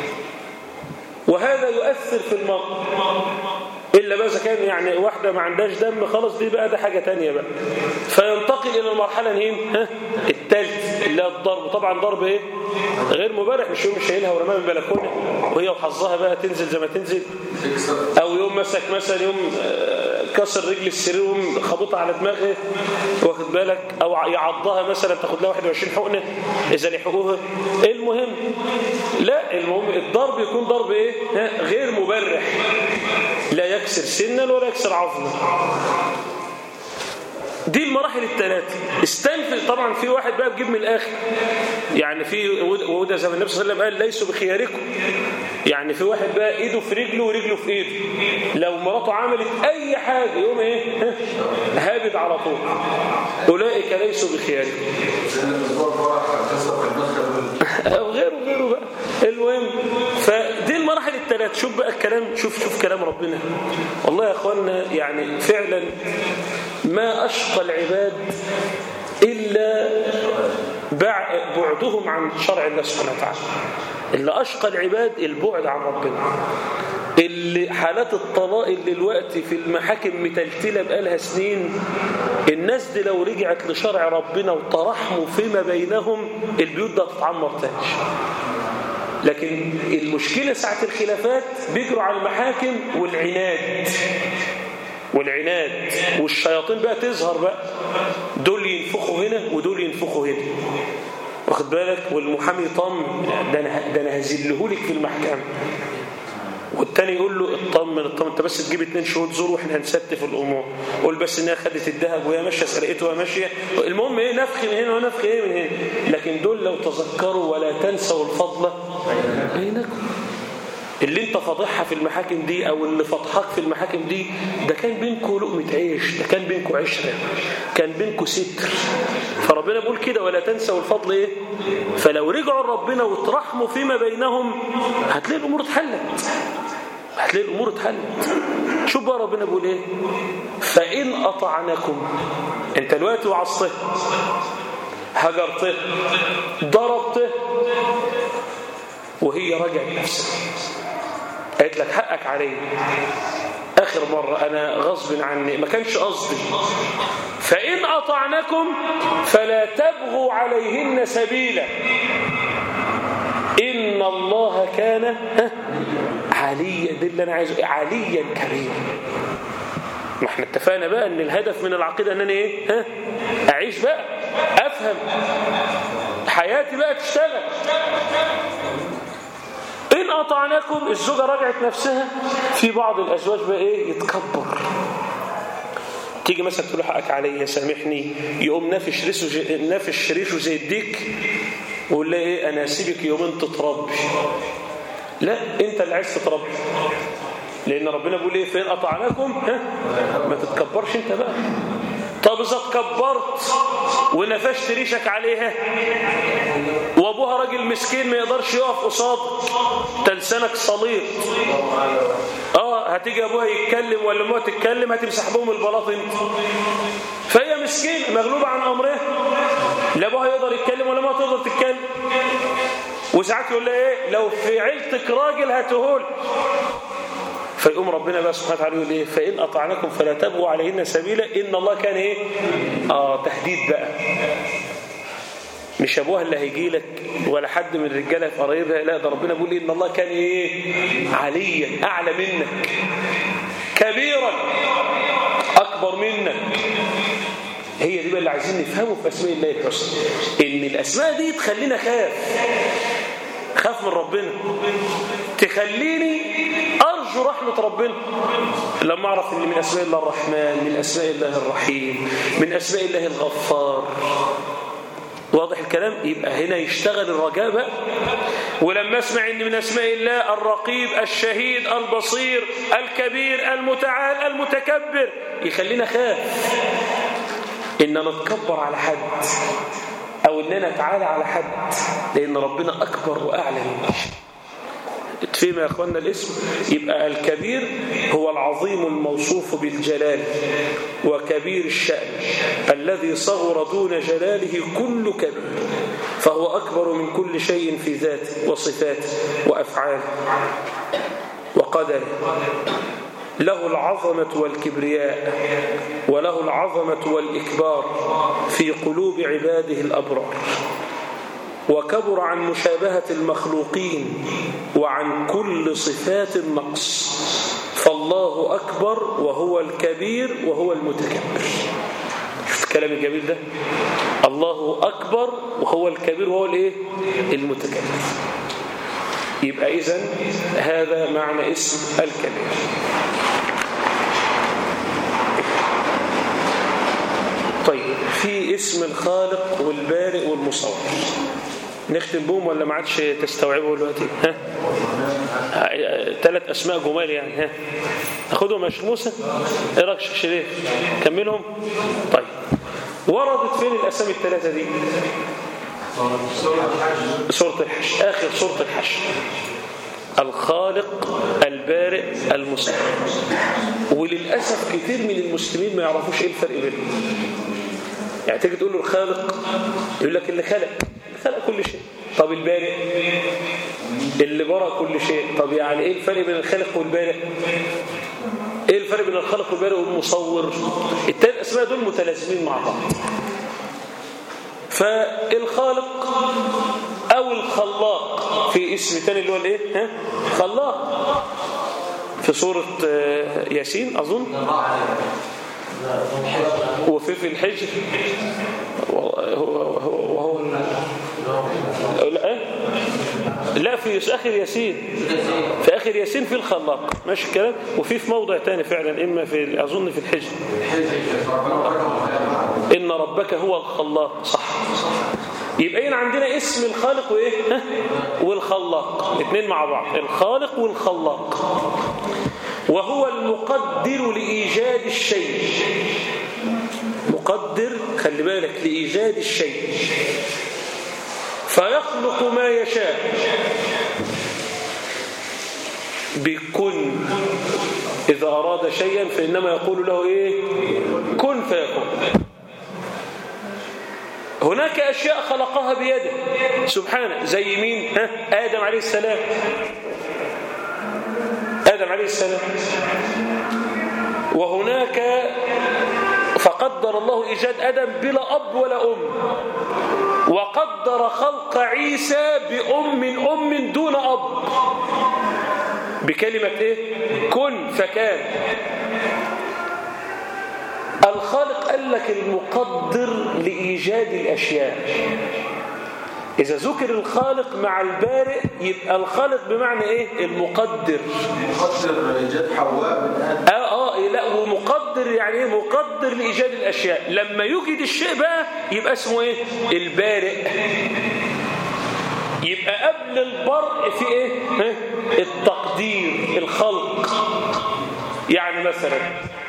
وهذا يؤثر في المرء إلا بقى إذا كان يعني واحدة ما عندهاش دم خلاص، دي بقى ده حاجة تانية بقى. فينتقل إلى المرحلة هين ها الثالث اللي هي الضرب. طبعا ضرب إيه؟ غير مبارح، مش يوم شايلها ورماها من البلكونة وهي وحظها بقى تنزل زي ما تنزل، أو يوم مسك مثلا يوم كسر رجل السرير ويوم خبطها على دماغها واخد بالك، أو يعضها مثلا تاخد لها واحد وعشرين حقنة إذا لحقوها. المهم لا، المهم الضرب يكون ضرب إيه؟ ها غير مبرح، لا يكسر سنا ولا يكسر عظما. دي المراحل الثلاثة. استنفذ. طبعا في واحد بقى بيجيب من الآخر، يعني في وده زي ما النبي صلى الله عليه وسلم قال ليسوا بخياركم، يعني في واحد بقى ايده في رجله ورجله في ايده، لو مراته عملت اي حاجة يقوم ايه هابد على طول. اولئك ليسوا بخياركم او غيره غيره بقى. المهم فدي المراحل الثلاث. شوف بقى الكلام، شوف شوف كلام ربنا. والله يا اخوانا يعني فعلا ما اشقى العباد الا بعدهم عن شرع الله سبحانه وتعالى. اللي اشقى العباد البعد عن ربنا. اللي حالات الطلاق اللي الوقت في المحاكم متلتله بقالها سنين، الناس دي لو رجعت لشرع ربنا وترحموا فيما بينهم البيوت ده تتعمر تاني. لكن المشكله ساعه الخلافات بيجروا على المحاكم والعناد والعناد والشياطين بقى تظهر بقى، دول ينفخوا هنا ودول ينفخوا هنا، واخد بالك؟ والمحامي طم ده انا ده انا هزلهولك في المحكمه، والتاني يقول له اطمن اطمن انت بس تجيب اتنين شهود زور واحنا هنستف الامور، قول بس انها خدت الذهب وهي ماشيه سرقته وهي ماشيه، المهم ايه نفخ من هنا ونفخ ايه من هنا. لكن دول لو تذكروا ولا تنسوا الفضل بينكم، اللي انت فاضحها في المحاكم دي او اللي فضحك في المحاكم دي، ده كان بينكم لقمه عيش، ده كان بينكم عشره، كان بينكم ستر. فربنا بيقول كده ولا تنسوا الفضل ايه. فلو رجعوا لربنا وترحموا فيما بينهم هتلاقي الامور اتحلت، هتلاقي الامور اتحلت. شوف بقى ربنا بيقول ايه، فان اطعنكم، انت دلوقتي وعصته هجرته ضربته وهي رجعت نفسها قالت لك حقك علي آخر مرة أنا غصب عني ما كانش قصدي، فإن أطعنكم فلا تبغوا عليهن سبيلا إن الله كان عليا، ده اللي أنا عايزه، عليا كبيرا. ما احنا اتفقنا بقى ان الهدف من العقيدة ان انا ايه ها اعيش بقى، افهم حياتي بقى تشتغل. إن أطعناكم، الزوجة رجعت نفسها. في بعض الأزواج بقى إيه يتكبر، تيجي مثلا تقول له حقك عليا سامحني، يقوم نافش ريشه نافش ريشه زي الديك ويقول لها إيه أنا هسيبك يومين تتربي. لا، أنت اللي عايز تتربي، لأن ربنا بيقول إيه فإن أطعناكم ها ما تتكبرش أنت بقى. طب إذا اتكبرت ونفشت ريشك عليها وابوها راجل مسكين ما يقدرش يقف قصادك، تلسانك صليط، اه هتيجي ابوها يتكلم ولا امها تتكلم هتمسح بهم البلاط انت. فهي مسكين مغلوبه عن امرها، لا ابوها يقدر يتكلم ولا امها تقدر تتكلم. وساعات يقول لها ايه لو في عيلتك راجل هاتهول. فيقوم ربنا بقى سبحانه وتعالى يقول ايه فإن أطعناكم فلا تبغوا عليهن سبيلا إن الله كان ايه اه تهديد بقى. مش ابوها اللي هيجي لك ولا حد من الرجاله في قرايبها، لا ده ربنا بيقول ان الله كان ايه عليا، اعلى منك، كبيرا، اكبر منك. هي دي بقى اللي عايزين نفهمه في اسماء الله الحسنى، ان الاسماء دي تخلينا خاف خاف من ربنا، تخليني ارجو رحمه ربنا لما اعرف ان من اسماء الله الرحمن، من اسماء الله الرحيم، من اسماء الله الغفار. واضح الكلام؟ يبقى هنا يشتغل الرجاء بقى. ولما اسمع ان من اسماء الله الرقيب الشهيد البصير الكبير المتعال المتكبر، يخلينا خاف ان نتكبر على حد او اننا نتعالى على حد، لان ربنا اكبر واعلى منه. فيما يا اخواننا الاسم، يبقى الكبير هو العظيم الموصوف بالجلال وكبير الشأن الذي صغر دون جلاله كل كبير، فهو أكبر من كل شيء في ذاته وصفاته وأفعاله وقدره. له العظمة والكبرياء وله العظمة والإكبار في قلوب عباده الأبرار، وكبر عن مشابهة المخلوقين وعن كل صفات النقص، فالله أكبر وهو الكبير وهو المتكبر. شوف الكلام الجميل ده، الله أكبر وهو الكبير وهو الإيه؟ المتكبر. يبقى إذن هذا معنى اسم الكبير. في اسم الخالق والبارئ والمصور. نختم بهم ولا ما عادش تستوعبوا دلوقتي؟ ها ثلاث اسماء جمال يعني. ها ناخدهم يا شيخ موسى؟ ايه رايك شيخ شريف؟ كملهم. طيب وردت فين الاسامي الثلاثه دي؟ سوره الحشر، اخر سوره الحشر. الخالق البارئ المصور. وللاسف كتير من المسلمين ما يعرفوش ايه الفرق بينهم. يعني تيجي تقول له الخالق يقول لك اللي خلق خلق كل شيء. طب البارئ اللي برأ كل شيء. طب يعني ايه الفرق بين الخالق والبارئ؟ ايه الفرق بين الخالق والبارئ والمصور؟ الثلاث اسماء دول متلازمين مع بعض. فالخالق او الخلاق في اسم ثاني اللي هو الايه؟ ها خلاق في سورة ياسين اظن، وفي في الحجر وهو لا لا في اخر ياسين، في اخر ياسين في الخلاق ماشي الكلام، وفي في موضع تاني فعلا اما في اظن في الحجر ان ربك هو الخلاق صح. يبقى هنا عندنا اسم الخالق وايه ها والخلاق الاثنين مع بعض، الخالق والخلاق. وهو المقدر لإيجاد الشيء، مقدر خلي بالك لإيجاد الشيء، فيخلق ما يشاء بكن. إذا أراد شيئا فإنما يقول له إيه كن فيكون. هناك أشياء خلقها بيده سبحانه زي مين؟ ها؟ آدم عليه السلام. آدم عليه السلام. وهناك فقدر الله إيجاد آدم بلا أب ولا أم، وقدر خلق عيسى بأم من أم دون أب بكلمة إيه؟ كن فكان. الخالق قال لك المقدر لإيجاد الأشياء. إذا ذكر الخالق مع البارئ يبقى الخالق بمعنى إيه؟ المقدر. مقدر إيجاد حواء من آدم. آه آه لا ومقدر يعني إيه؟ مقدر لإيجاد الأشياء. لما يوجد الشيء بقى يبقى اسمه إيه؟ البارئ. يبقى قبل البرء في إيه؟ ها؟ التقدير الخلق. يعني مثلا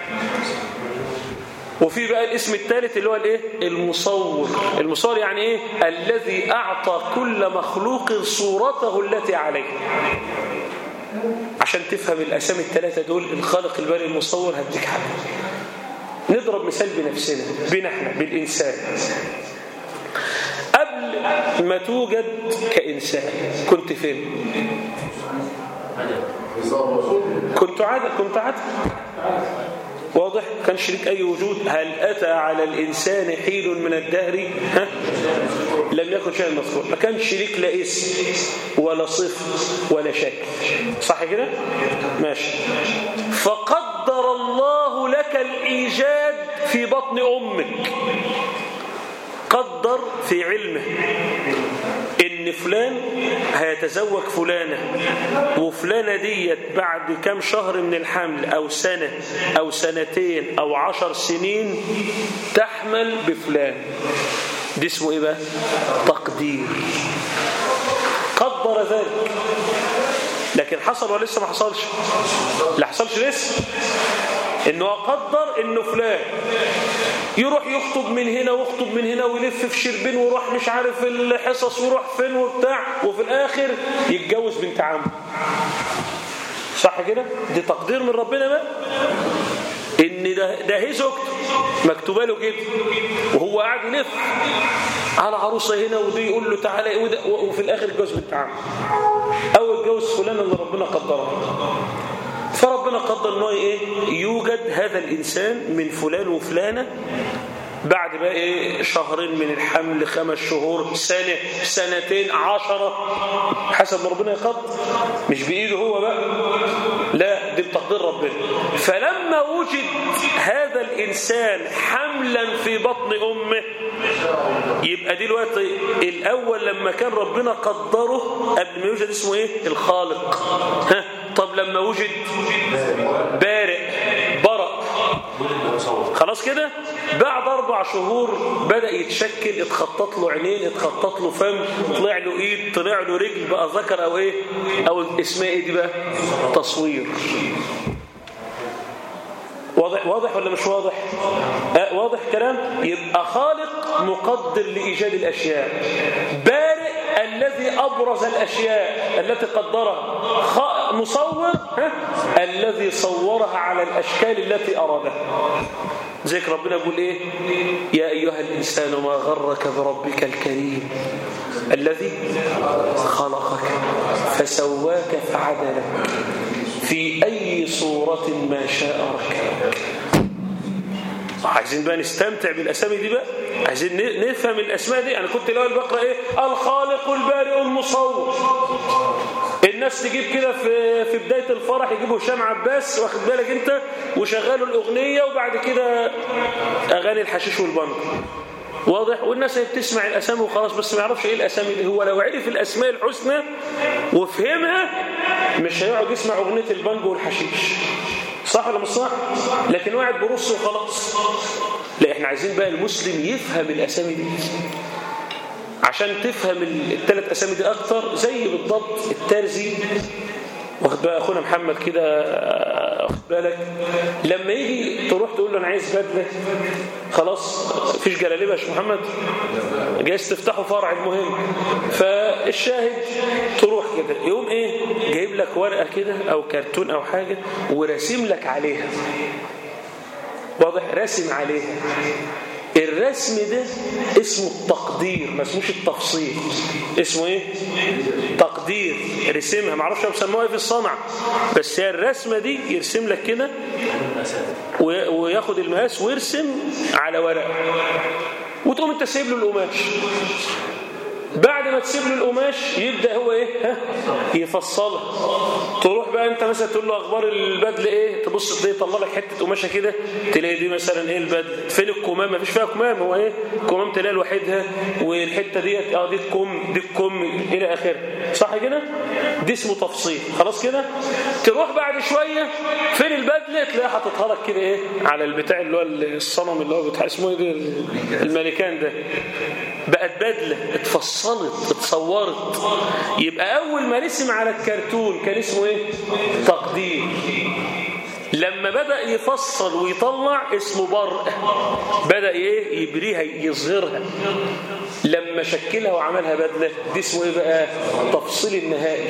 وفي بقى الاسم الثالث اللي هو الايه المصور. المصور يعني ايه؟ الذي اعطى كل مخلوق صورته التي عليه. عشان تفهم الاسامي الثلاثه دول الخالق البارئ المصور هديك حاجه. نضرب مثال بنفسنا بينا احنا بالانسان. قبل ما توجد كانسان كنت فين؟ كنت عادة كنت عادة واضح؟ كان شريك أي وجود. هل أتى على الإنسان حين من الدهر ها؟ لم يكن شيئا مذكور. ما كان شريك لا اسم ولا صفة ولا شكل صح كده؟ ماشي. فقدر الله لك الإيجاد في بطن أمك. قدر في علمه ان فلان هيتزوج فلانة، وفلانة ديت بعد كم شهر من الحمل او سنة او سنتين او عشر سنين تحمل بفلان. دي اسمه ايه بقى؟ تقدير. قدر ذلك. لكن حصل ولا لسه ما حصلش؟ لا حصلش لسه. انه قدر انه فلان يروح يخطب من هنا ويخطب من هنا ويلف في شربين ويروح مش عارف الحصص ويروح فين وبتاع، وفي الاخر يتجوز بنت عمه. صح كده؟ دي تقدير من ربنا بقى. ان ده ده هي زوجته مكتوبه له كده، وهو قاعد يلف على عروسه هنا ودي يقول له تعالى، وفي الاخر يتجوز بنت عمه او يتجوز فلانه اللي ربنا قدرها. فربنا قدر انه ايه؟ يوجد هذا الانسان من فلان وفلانه بعد بقى ايه؟ شهرين من الحمل، خمس شهور، سنه، سنتين، عشرة، حسب ما ربنا يقدر. مش بايده هو بقى، لا دي بتقدير ربنا. فلما وجد هذا الانسان حملا في بطن امه يبقى دلوقتي الاول لما كان ربنا قدره قبل ما يوجد اسمه ايه؟ الخالق. ها طب لما وجد بارئ برأ خلاص كده. بعد أربع شهور بدأ يتشكل، اتخطط له عينين، اتخطط له فم، طلع له إيد، طلع له رجل، بقى ذكر أو إيه، أو اسمها إيه دي بقى؟ تصوير. واضح واضح ولا مش واضح؟ آه واضح كلام. يبقى خالق مقدر لإيجاد الأشياء، بارئ الذي أبرز الأشياء التي قدرها، خ... مصور ها؟ الذي صورها على الأشكال التي أرادها. ذلك ربنا يقول إيه؟ يا أيها الإنسان ما غرك بربك الكريم الذي خلقك فسواك فعدلك في أي صورة ما شاء ركبك. عايزين بقى نستمتع بالأسامي دي بقى، عايزين نفهم الأسماء دي. أنا كنت الأول بقرأ إيه؟ الخالق البارئ المصور. الناس تجيب كده في في بداية الفرح يجيبوا هشام عباس، واخد بالك أنت، وشغلوا الأغنية، وبعد كده أغاني الحشيش والبنك. واضح؟ والناس هي بتسمع الأسامي وخلاص، بس ما يعرفش إيه الأسامي دي. هو لو عرف الأسماء الحسنى وفهمها مش هيقعد يسمع أغنية البنك والحشيش. صح ولا مش صح؟ لكن واحد برص وخلاص. لا، احنا عايزين بقى المسلم يفهم الأسامي دي عشان تفهم الثلاث أسامي دي أكتر. زي بالضبط الترزي، واخد بقى أخونا محمد كده، واخد بالك، لما يجي تروح تقول له أنا عايز بدلة، خلاص فيش جلاليبة يا شيخ محمد، جايز تفتحوا فرع المهم، فالشاهد تروح كده يقوم إيه، جايب لك ورقة كده أو كرتون أو حاجة ورسم لك عليها. واضح؟ رسم عليها. الرسم ده اسمه التقدير، ما اسموش التفصيل. اسمه ايه؟ تقدير. رسمها، ما اعرفش بيسموها ايه في الصنعه، بس هي الرسمه دي يرسم لك كده وياخد المقاس ويرسم على ورقه، وتقوم انت سايب له القماش. بعد ما تسيب له القماش يبدا هو ايه، ها، يفصلها. تروح بقى انت مثلا تقول له اخبار البدله ايه، تبص تلاقيه يطلع لك حته قماشه كده، تلاقي دي مثلا ايه البدله، فين الكمام، ما فيش فيها كمام، هو ايه الكمام تلاقي لوحدها، والحته ديت اه دي الكم، دي الكم الى اخره. صح كده؟ دي اسمه تفصيل. خلاص كده. تروح بعد شويه فين البدله، تلاقيها حاططها لك كده ايه على البتاع اللي هو الصنم اللي هو بتاع اسمه ايه الملكان ده، بقت بدله اتفصلت اتصورت. يبقى اول ما رسم على الكرتون كان اسمه ايه؟ تقدير. لما بدأ يفصل ويطلع اسمه برء، بدأ ايه يبريها يظهرها. لما شكلها وعملها بدلة دي اسمه ايه بقى؟ تفصيل النهائي،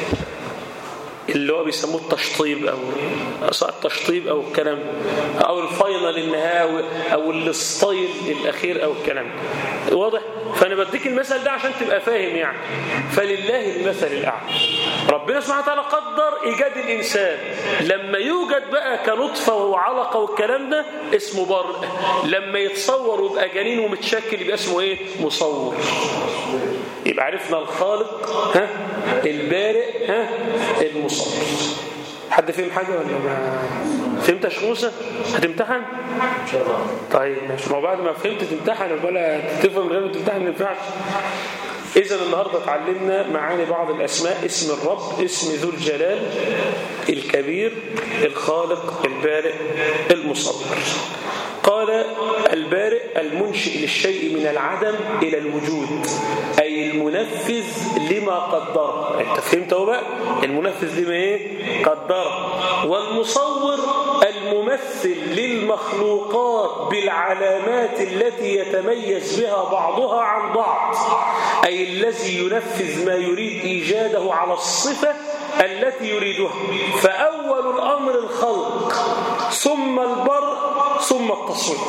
اللي هو بيسموه التشطيب او التشطيب او الكلام، او الفاينل النهائي، او الستايل الاخير او الكلام. واضح؟ فانا بديك المثل ده عشان تبقى فاهم يعني. فلله المثل الاعلى. ربنا سبحانه وتعالى قدر ايجاد الانسان، لما يوجد بقى كنطفه وعلقه والكلام ده اسمه برء، لما يتصور ويبقى جنين ومتشكل يبقى اسمه ايه؟ مصور. يبقى عرفنا الخالق، ها، البارئ، ها، المصور. حد فهم حاجه ولا ما فهمت يا شيخ موسى؟ هتمتحن ان شاء الله؟ طيب ماشي. ما بعد ما فهمت تمتحن ولا تفهم غير ما تمتحن ما ينفعش. إذا النهاردة اتعلمنا معاني بعض الأسماء: اسم الرب، اسم ذو الجلال الكبير، الخالق، البارئ، المصور. قال البارئ المنشئ للشيء من العدم إلى الوجود، أي المنفذ لما قدر. انت فهمت هو بقى؟ المنفذ لما ايه؟ قدر. والمصور الممثل للمخلوقات بالعلامات التي يتميز بها بعضها عن بعض، أي الذي ينفذ ما يريد إيجاده على الصفة التي يريدها. فأول الأمر الخلق، ثم البرء، ثم التصوير.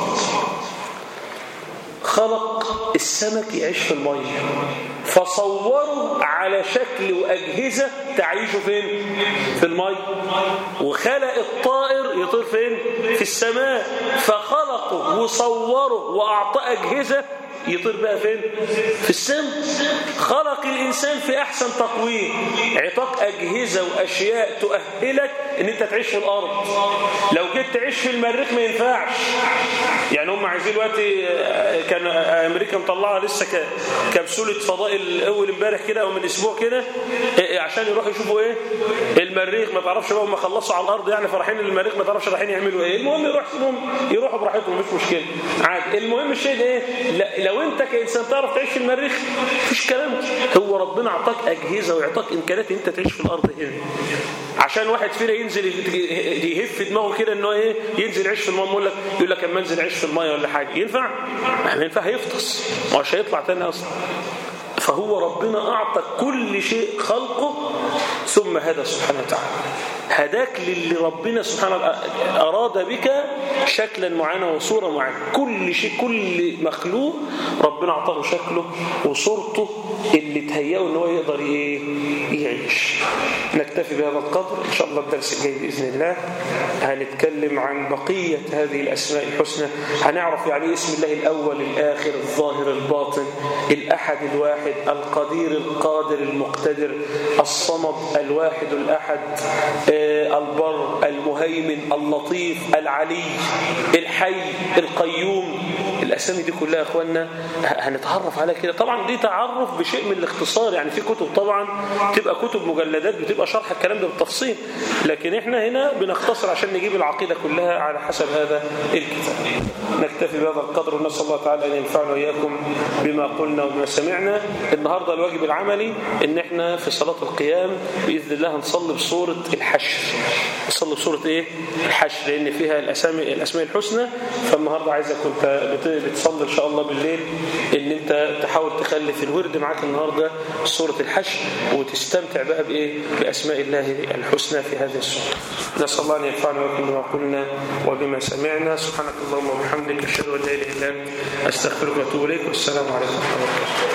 خلق السمك يعيش في المية، فصوره على شكل وأجهزة تعيش فين؟ في المية. وخلق الطائر يطير فين؟ في السماء، فخلقه وصوره وأعطى أجهزة يطير بقى فين؟ في السماء. خلق الإنسان في أحسن تقويم، عطاك أجهزة وأشياء تؤهلك إن أنت تعيش في الأرض. لو جيت تعيش في المريخ ما ينفعش. يعني هم عايزين دلوقتي، كان أمريكا مطلعة لسه كبسولة فضاء أول امبارح كده أو من أسبوع كده عشان يروحوا يشوفوا إيه المريخ. ما تعرفش بقى هم خلصوا على الأرض يعني فرحين المريخ، ما تعرفش رايحين يعملوا إيه. المهم يروح يروحوا براحتهم مش مشكلة عادي. المهم الشيء ده إيه؟ لو أنت كإنسان تعرف تعيش في المريخ مفيش كلام. هو ربنا أعطاك أجهزة ويعطاك إمكانيات أنت تعيش في الأرض هنا. عشان واحد فينا ينزل يهف دماغه كده انه ايه ينزل يعيش في الماء، يقول لك يقول لك اما انزل اعيش في الماء ولا حاجه ينفع؟ ما ينفع، هيفطس مش هيطلع تاني اصلا. فهو ربنا اعطى كل شيء خلقه ثم هدى سبحانه وتعالى، هداك للي ربنا سبحانه أراد بك شكلا معينا وصورة معينة. كل شيء كل مخلوق ربنا أعطاه شكله وصورته اللي تهيئه أنه يقدر يعيش. نكتفي بهذا القدر إن شاء الله. الدرس الجاي بإذن الله هنتكلم عن بقية هذه الأسماء الحسنى. هنعرف يعني اسم الله الأول الآخر الظاهر الباطن، الأحد الواحد القدير القادر المقتدر الصمد الواحد الأحد البر المهيمن اللطيف العلي الحي القيوم. الأسامي دي كلها يا أخوانا هنتعرف عليها كده. طبعا دي تعرف بشيء من الاختصار، يعني في كتب طبعا تبقى كتب مجلدات بتبقى شرح الكلام ده بالتفصيل، لكن احنا هنا بنختصر عشان نجيب العقيدة كلها على حسب هذا الكتاب. نكتفي بهذا القدر ونسأل الله تعالى أن ينفعنا وإياكم بما قلنا وبما سمعنا. النهاردة الواجب العملي ان احنا في صلاة القيام بإذن الله هنصلي بصورة الحشر. نصلي بصورة ايه؟ الحشر، لأن فيها الأسامي الأسماء الحسنى. فالنهاردة عايزك كنت بتصلي إن شاء الله بالليل ان انت تحاول تخلي في الورد معاك النهاردة صورة الحشر وتستمتع بقى بإيه؟ بأسماء الله الحسنى في هذه الصورة. نسأل الله أن ينفعنا وإياكم بما قلنا وبما سمعنا. سبحانك اللهم وبحمدك أشهد أن لا إله إلا أنت أستغفرك وأتوب إليك. والسلام عليكم ورحمة الله وبركاته.